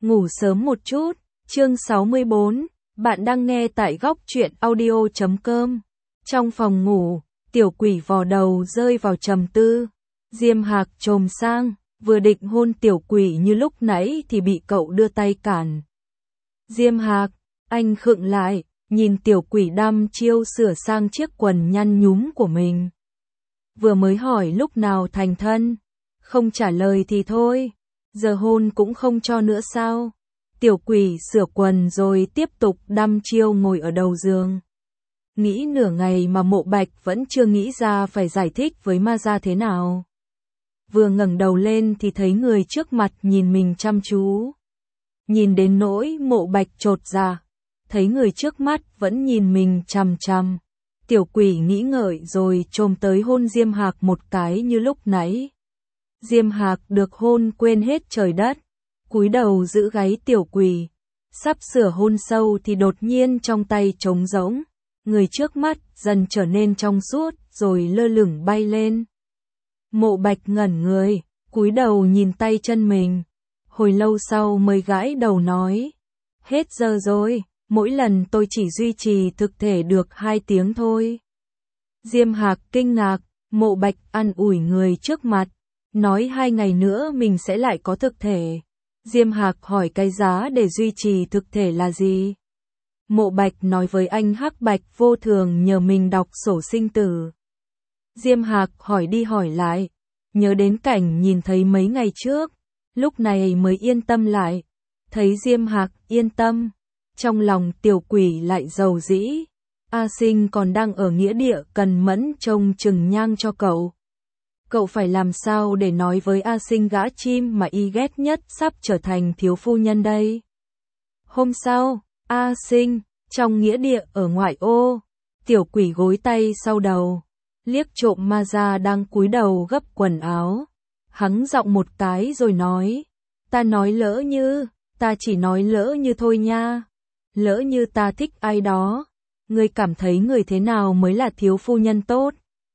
Ngủ sớm một chút, chương 64, bạn đang nghe tại góc truyện audio.com. Trong phòng ngủ, tiểu quỷ vò đầu rơi vào trầm tư. Diêm Hạc chồm sang, vừa định hôn tiểu quỷ như lúc nãy thì bị cậu đưa tay cản. Diêm Hạc, anh khựng lại, nhìn tiểu quỷ đăm chiêu sửa sang chiếc quần nhăn nhúm của mình. Vừa mới hỏi lúc nào thành thân, không trả lời thì thôi. Giờ hôn cũng không cho nữa sao? Tiểu quỷ sửa quần rồi tiếp tục đăm chiêu ngồi ở đầu giường. Nghĩ nửa ngày mà Mộ Bạch vẫn chưa nghĩ ra phải giải thích với ma gia thế nào. Vừa ngẩng đầu lên thì thấy người trước mặt nhìn mình chăm chú. Nhìn đến nỗi Mộ Bạch chột dạ, thấy người trước mắt vẫn nhìn mình chằm chằm. Tiểu quỷ nghĩ ngợi rồi chồm tới hôn Diêm Hạc một cái như lúc nãy. Diêm Hạc được hôn quên hết trời đất, cúi đầu giữ gáy tiểu quỷ. Sắp sửa hôn sâu thì đột nhiên trong tay trống rỗng, người trước mắt dần trở nên trong suốt rồi lơ lửng bay lên. Mộ Bạch ngẩn người, cúi đầu nhìn tay chân mình. Hồi lâu sau mới gãi đầu nói, hết giờ rồi, mỗi lần tôi chỉ duy trì thực thể được 2 tiếng thôi. Diêm Hạc kinh ngạc, Mộ Bạch an ủi người trước mặt, nói 2 ngày nữa mình sẽ lại có thực thể. Diêm Hạc hỏi cái giá để duy trì thực thể là gì? Mộ Bạch nói với anh Hắc Bạch vô thường nhờ mình đọc sổ sinh tử. Diêm Hạc hỏi đi hỏi lại, nhớ đến cảnh nhìn thấy mấy ngày trước, lúc này mới yên tâm lại. Thấy Diêm Hạc yên tâm, trong lòng tiểu quỷ lại dầu dĩ. A Sinh còn đang ở nghĩa địa cần mẫn trông chừng nhang cho cậu. Cậu phải làm sao để nói với A Sinh gã chim mà y ghét nhất sắp trở thành thiếu phu nhân đây? Hôm sau, A Sinh, trong nghĩa địa ở ngoại ô, tiểu quỷ gối tay sau đầu, liếc trộm ma gia đang cúi đầu gấp quần áo. Hắng giọng một cái rồi nói, ta nói lỡ như, ta chỉ nói lỡ như thôi nha. Lỡ như ta thích ai đó, ngươi cảm thấy người thế nào mới là thiếu phu nhân tốt?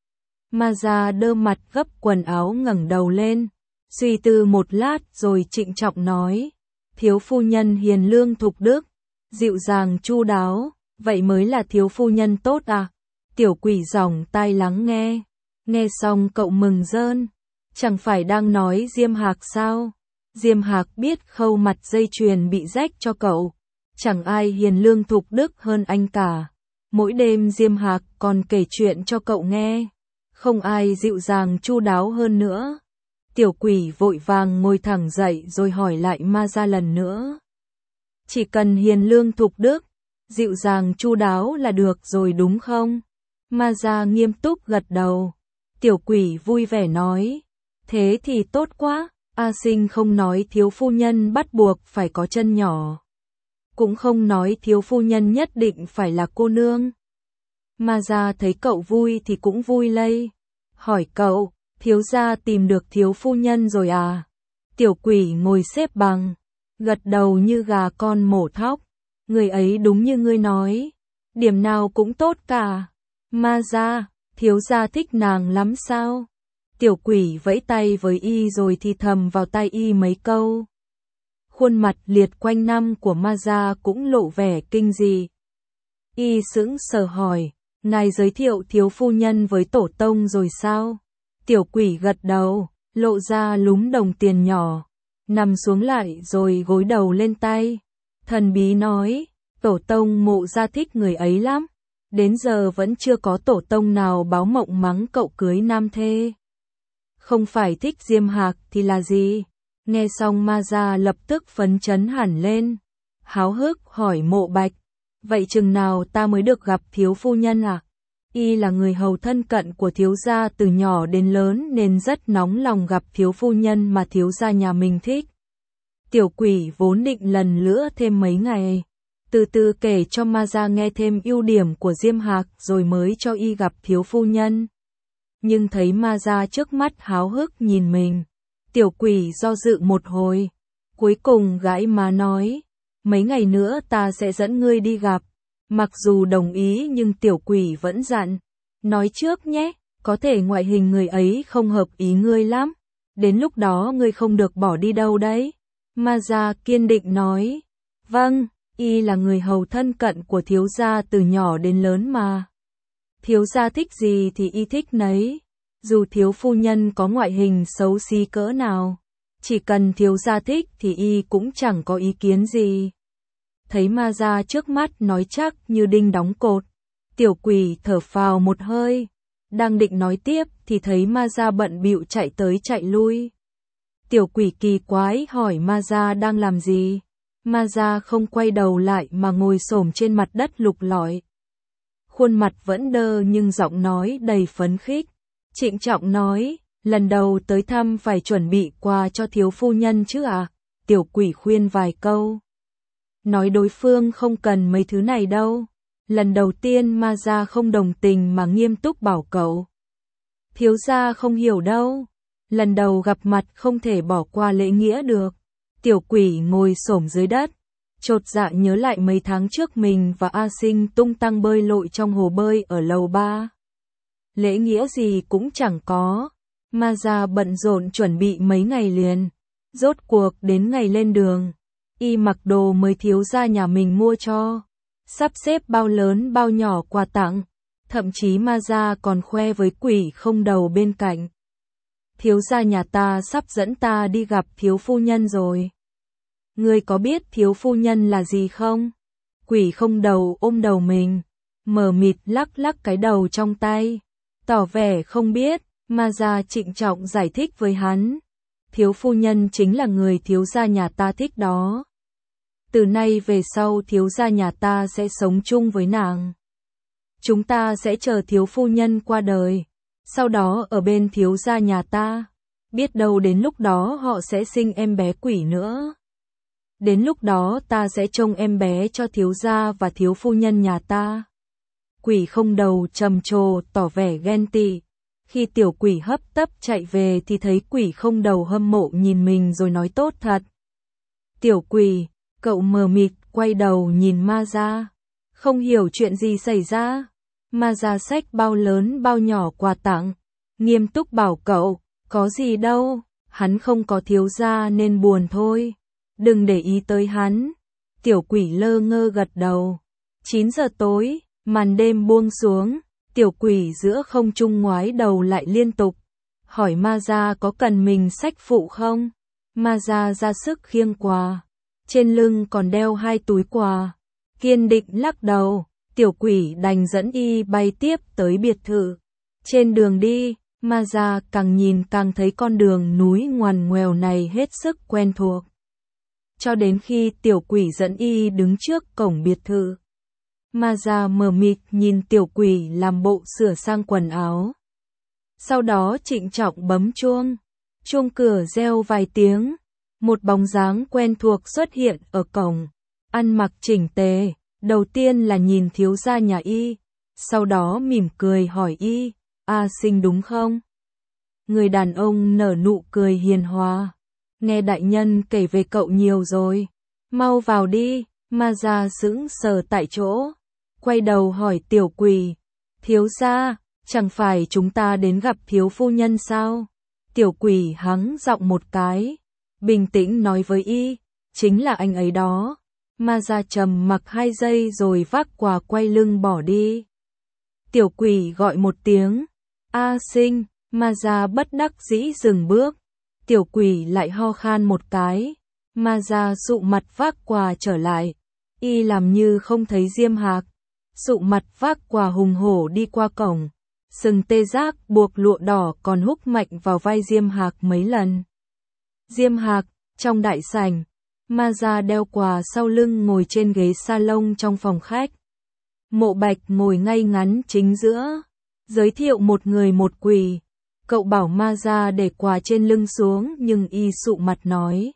Ma gia đơ mặt gấp quần áo ngẩng đầu lên, suy tư một lát rồi trịnh trọng nói, thiếu phu nhân hiền lương thục đức, dịu dàng chu đáo, vậy mới là thiếu phu nhân tốt à? Tiểu quỷ dòng tai lắng nghe, nghe xong cậu mừng rơn, chẳng phải đang nói Diêm Hạc sao? Diêm Hạc biết khâu mặt dây chuyền bị rách cho cậu, chẳng ai hiền lương thục đức hơn anh cả. Mỗi đêm Diêm Hạc còn kể chuyện cho cậu nghe, không ai dịu dàng chu đáo hơn nữa. Tiểu quỷ vội vàng ngồi thẳng dậy rồi hỏi lại ma gia lần nữa. Chỉ cần hiền lương thục đức, dịu dàng chu đáo là được rồi đúng không? Ma gia nghiêm túc gật đầu. Tiểu quỷ vui vẻ nói, thế thì tốt quá. A Sinh không nói thiếu phu nhân bắt buộc phải có chân nhỏ, cũng không nói thiếu phu nhân nhất định phải là cô nương. Ma gia thấy cậu vui thì cũng vui lây. Hỏi cậu, thiếu gia tìm được thiếu phu nhân rồi à? Tiểu quỷ ngồi xếp bằng, gật đầu như gà con mổ thóc. Người ấy đúng như ngươi nói, điểm nào cũng tốt cả. Ma gia, thiếu gia thích nàng lắm sao? Tiểu quỷ vẫy tay với y rồi thì thầm vào tai y mấy câu. Khuôn mặt liệt quanh năm của ma gia cũng lộ vẻ kinh dị. Y sững sờ hỏi, ngài giới thiệu thiếu phu nhân với tổ tông rồi sao? Tiểu quỷ gật đầu, lộ ra lúm đồng tiền nhỏ, nằm xuống lại rồi gối đầu lên tay. Thần bí nói, tổ tông Mộ gia thích người ấy lắm, đến giờ vẫn chưa có tổ tông nào báo mộng mắng cậu cưới nam thê. Không phải thích Diêm Hạc thì là gì? Nghe xong ma gia lập tức phấn chấn hẳn lên, háo hức hỏi Mộ Bạch, vậy chừng nào ta mới được gặp thiếu phu nhân à? Y là người hầu thân cận của thiếu gia từ nhỏ đến lớn nên rất nóng lòng gặp thiếu phu nhân mà thiếu gia nhà mình thích. Tiểu quỷ vốn định lần nữa thêm mấy ngày, từ từ kể cho ma gia nghe thêm ưu điểm của Diêm Hạc rồi mới cho y gặp thiếu phu nhân. Nhưng thấy ma gia trước mắt háo hức nhìn mình, tiểu quỷ do dự một hồi, cuối cùng gãi má nói, mấy ngày nữa ta sẽ dẫn ngươi đi gặp. Mặc dù đồng ý nhưng tiểu quỷ vẫn dặn, nói trước nhé, có thể ngoại hình người ấy không hợp ý ngươi lắm, đến lúc đó ngươi không được bỏ đi đâu đấy. Ma gia kiên định nói. Vâng, y là người hầu thân cận của thiếu gia từ nhỏ đến lớn mà. Thiếu gia thích gì thì y thích nấy. Dù thiếu phu nhân có ngoại hình xấu xí cỡ nào, chỉ cần thiếu gia thích thì y cũng chẳng có ý kiến gì. Thấy ma gia trước mắt nói chắc như đinh đóng cột, tiểu quỷ thở phào một hơi. Đang định nói tiếp thì thấy ma gia bận bịu chạy tới chạy lui. Tiểu quỷ kỳ quái hỏi ma gia đang làm gì. Ma gia không quay đầu lại mà ngồi xổm trên mặt đất lục lọi. Khuôn mặt vẫn đơ nhưng giọng nói đầy phấn khích. Trịnh trọng nói, lần đầu tới thăm phải chuẩn bị quà cho thiếu phu nhân chứ à? Tiểu quỷ khuyên vài câu. Nói đối phương không cần mấy thứ này đâu. Lần đầu tiên ma gia không đồng tình mà nghiêm túc bảo cậu. Thiếu gia không hiểu đâu. Lần đầu gặp mặt không thể bỏ qua lễ nghĩa được. Tiểu quỷ ngồi xổm dưới đất, chột dạ nhớ lại mấy tháng trước mình và A Sinh tung tăng bơi lội trong hồ bơi ở lầu 3. Lễ nghĩa gì cũng chẳng có. Ma gia bận rộn chuẩn bị mấy ngày liền. Rốt cuộc đến ngày lên đường, y mặc đồ mới thiếu gia nhà mình mua cho. Sắp xếp bao lớn bao nhỏ quà tặng. Thậm chí ma gia còn khoe với quỷ không đầu bên cạnh. Thiếu gia nhà ta sắp dẫn ta đi gặp thiếu phu nhân rồi. Ngươi có biết thiếu phu nhân là gì không? Quỷ không đầu ôm đầu mình, mờ mịt lắc lắc cái đầu trong tay, tỏ vẻ không biết. Ma gia trịnh trọng giải thích với hắn. Thiếu phu nhân chính là người thiếu gia nhà ta thích đó. Từ nay về sau thiếu gia nhà ta sẽ sống chung với nàng. Chúng ta sẽ chờ thiếu phu nhân qua đời, sau đó ở bên thiếu gia nhà ta. Biết đâu đến lúc đó họ sẽ sinh em bé quỷ nữa. Đến lúc đó ta sẽ trông em bé cho thiếu gia và thiếu phu nhân nhà ta. Quỷ không đầu trầm trồ tỏ vẻ ghen tị. Khi tiểu quỷ hấp tấp chạy về thì thấy quỷ không đầu hâm mộ nhìn mình rồi nói tốt thật. Tiểu quỷ, cậu mờ mịt quay đầu nhìn ma gia, không hiểu chuyện gì xảy ra. Ma gia xách bao lớn bao nhỏ quà tặng, nghiêm túc bảo cậu, có gì đâu, hắn không có thiếu gia nên buồn thôi. Đừng để ý tới hắn. Tiểu quỷ lơ ngơ gật đầu. 9 giờ tối, màn đêm buông xuống, tiểu quỷ giữa không trung ngoái đầu lại liên tục. Hỏi ma gia có cần mình xách phụ không? Ma gia ra sức khiêng quà. Trên lưng còn đeo 2 túi quà. Kiên định lắc đầu, tiểu quỷ đành dẫn y bay tiếp tới biệt thự. Trên đường đi, ma gia càng nhìn càng thấy con đường núi ngoằn ngoèo này hết sức quen thuộc. Cho đến khi tiểu quỷ dẫn y đứng trước cổng biệt thự. Ma gia mờ mịt nhìn tiểu quỷ làm bộ sửa sang quần áo. Sau đó trịnh trọng bấm chuông. Chuông cửa reo vài tiếng. Một bóng dáng quen thuộc xuất hiện ở cổng. Ăn mặc chỉnh tề. Đầu tiên là nhìn thiếu gia nhà y. Sau đó mỉm cười hỏi y. A Sinh đúng không? Người đàn ông nở nụ cười hiền hòa. Nghe đại nhân kể về cậu nhiều rồi. Mau vào đi. Ma gia sững sờ tại chỗ. Quay đầu hỏi tiểu quỷ. Thiếu gia, chẳng phải chúng ta đến gặp thiếu phu nhân sao? Tiểu quỷ hắng giọng một cái. Bình tĩnh nói với y. Chính là anh ấy đó. Ma gia trầm mặc 2 giây rồi vác quà quay lưng bỏ đi. Tiểu quỷ gọi một tiếng. A Sinh. Ma gia bất đắc dĩ dừng bước. Tiểu quỷ lại ho khan một cái. Ma gia sụ mặt vác quà trở lại. Y làm như không thấy Diêm Hạc. Sụ mặt vác quà hùng hổ đi qua cổng. Sừng tê giác buộc lụa đỏ còn húc mạnh vào vai Diêm Hạc mấy lần. Diêm Hạc, trong đại sảnh. Ma gia đeo quà sau lưng ngồi trên ghế salon trong phòng khách. Mộ Bạch ngồi ngay ngắn chính giữa. Giới thiệu một người một quỷ. Cậu bảo ma gia để quà trên lưng xuống nhưng y sụ mặt nói.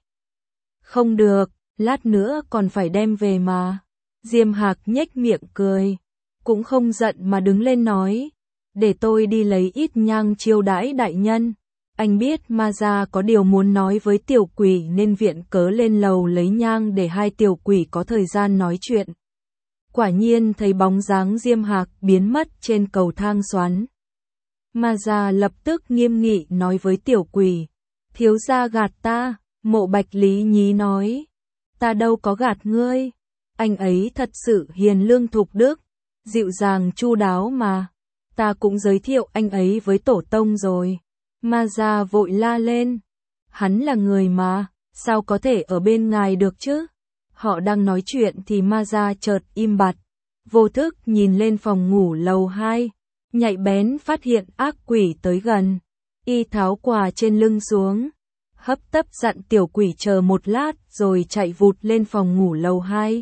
Không được, lát nữa còn phải đem về mà. Diêm Hạc nhếch miệng cười. Cũng không giận mà đứng lên nói. Để tôi đi lấy ít nhang chiêu đãi đại nhân. Anh biết ma gia có điều muốn nói với tiểu quỷ nên viện cớ lên lầu lấy nhang để 2 tiểu quỷ có thời gian nói chuyện. Quả nhiên thấy bóng dáng Diêm Hạc biến mất trên cầu thang xoắn. Ma gia lập tức nghiêm nghị nói với tiểu quỷ. Thiếu gia gạt ta. Mộ Bạch Lý nhí nói, ta đâu có gạt ngươi, anh ấy thật sự hiền lương thục đức, dịu dàng chu đáo mà, ta cũng giới thiệu anh ấy với tổ tông rồi. Ma Gia vội la lên, hắn là người mà, sao có thể ở bên ngài được chứ? Họ đang nói chuyện thì Ma Gia chợt im bặt, vô thức nhìn lên phòng ngủ lầu 2, nhạy bén phát hiện ác quỷ tới gần, y tháo quà trên lưng xuống, hấp tấp dặn tiểu quỷ chờ một lát rồi chạy vụt lên phòng ngủ lầu 2.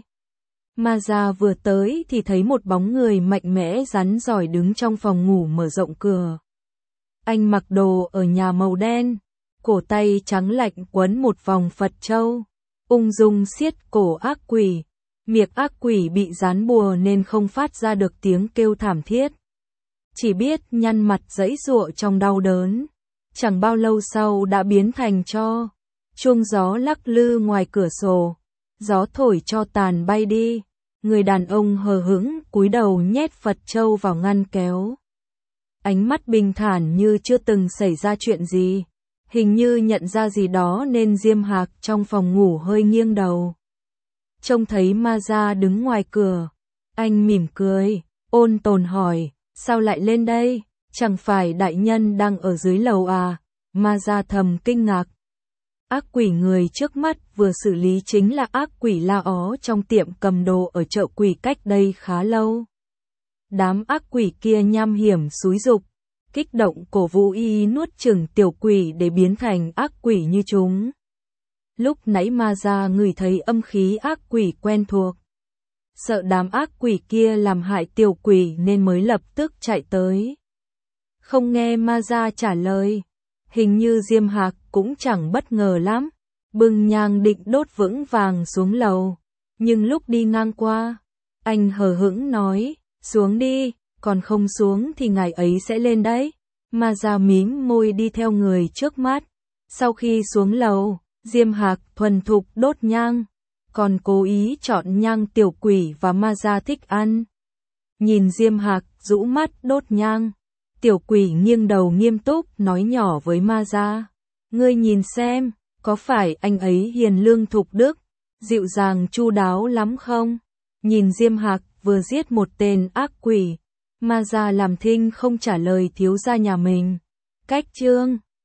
Ma Gia vừa tới thì thấy một bóng người mạnh mẽ rắn giỏi đứng trong phòng ngủ mở rộng cửa. Anh mặc đồ ở nhà màu đen, cổ tay trắng lạnh quấn một vòng Phật châu, ung dung siết cổ ác quỷ, miệng ác quỷ bị dán bùa nên không phát ra được tiếng kêu thảm thiết. Chỉ biết nhăn mặt giãy giụa trong đau đớn, chẳng bao lâu sau đã biến thành tro. Chuông gió lắc lư ngoài cửa sổ, gió thổi cho tàn bay đi, người đàn ông hờ hững cúi đầu nhét Phật châu vào ngăn kéo. Ánh mắt bình thản như chưa từng xảy ra chuyện gì, hình như nhận ra gì đó nên Diêm Hạc trong phòng ngủ hơi nghiêng đầu. Trông thấy Ma Gia đứng ngoài cửa, anh mỉm cười, ôn tồn hỏi, sao lại lên đây, chẳng phải đại nhân đang ở dưới lầu à? Ma Gia thầm kinh ngạc. Ác quỷ người trước mắt vừa xử lý chính là ác quỷ La Ó trong tiệm cầm đồ ở chợ quỷ cách đây khá lâu. Đám ác quỷ kia nham hiểm xúi giục, kích động cổ vũ y nuốt chửng tiểu quỷ để biến thành ác quỷ như chúng. Lúc nãy Ma Gia ngửi thấy âm khí ác quỷ quen thuộc, sợ đám ác quỷ kia làm hại tiểu quỷ nên mới lập tức chạy tới. Không nghe Ma Gia trả lời, hình như Diêm Hạc cũng chẳng bất ngờ lắm, bưng nhang định đốt vững vàng xuống lầu, nhưng lúc đi ngang qua, anh hờ hững nói, xuống đi, còn không xuống thì ngày ấy sẽ lên đấy. Ma Gia mím môi đi theo người trước mắt. Sau khi xuống lầu, Diêm Hạc thuần thục đốt nhang, còn cố ý chọn nhang tiểu quỷ và Ma Gia thích ăn. Nhìn Diêm Hạc rũ mắt đốt nhang, tiểu quỷ nghiêng đầu nghiêm túc nói nhỏ với Ma Gia, ngươi nhìn xem, có phải anh ấy hiền lương thục đức, dịu dàng chu đáo lắm không? Nhìn Diêm Hạc vừa giết một tên ác quỷ, Ma Gia làm thinh không trả lời thiếu gia nhà mình. Cách chương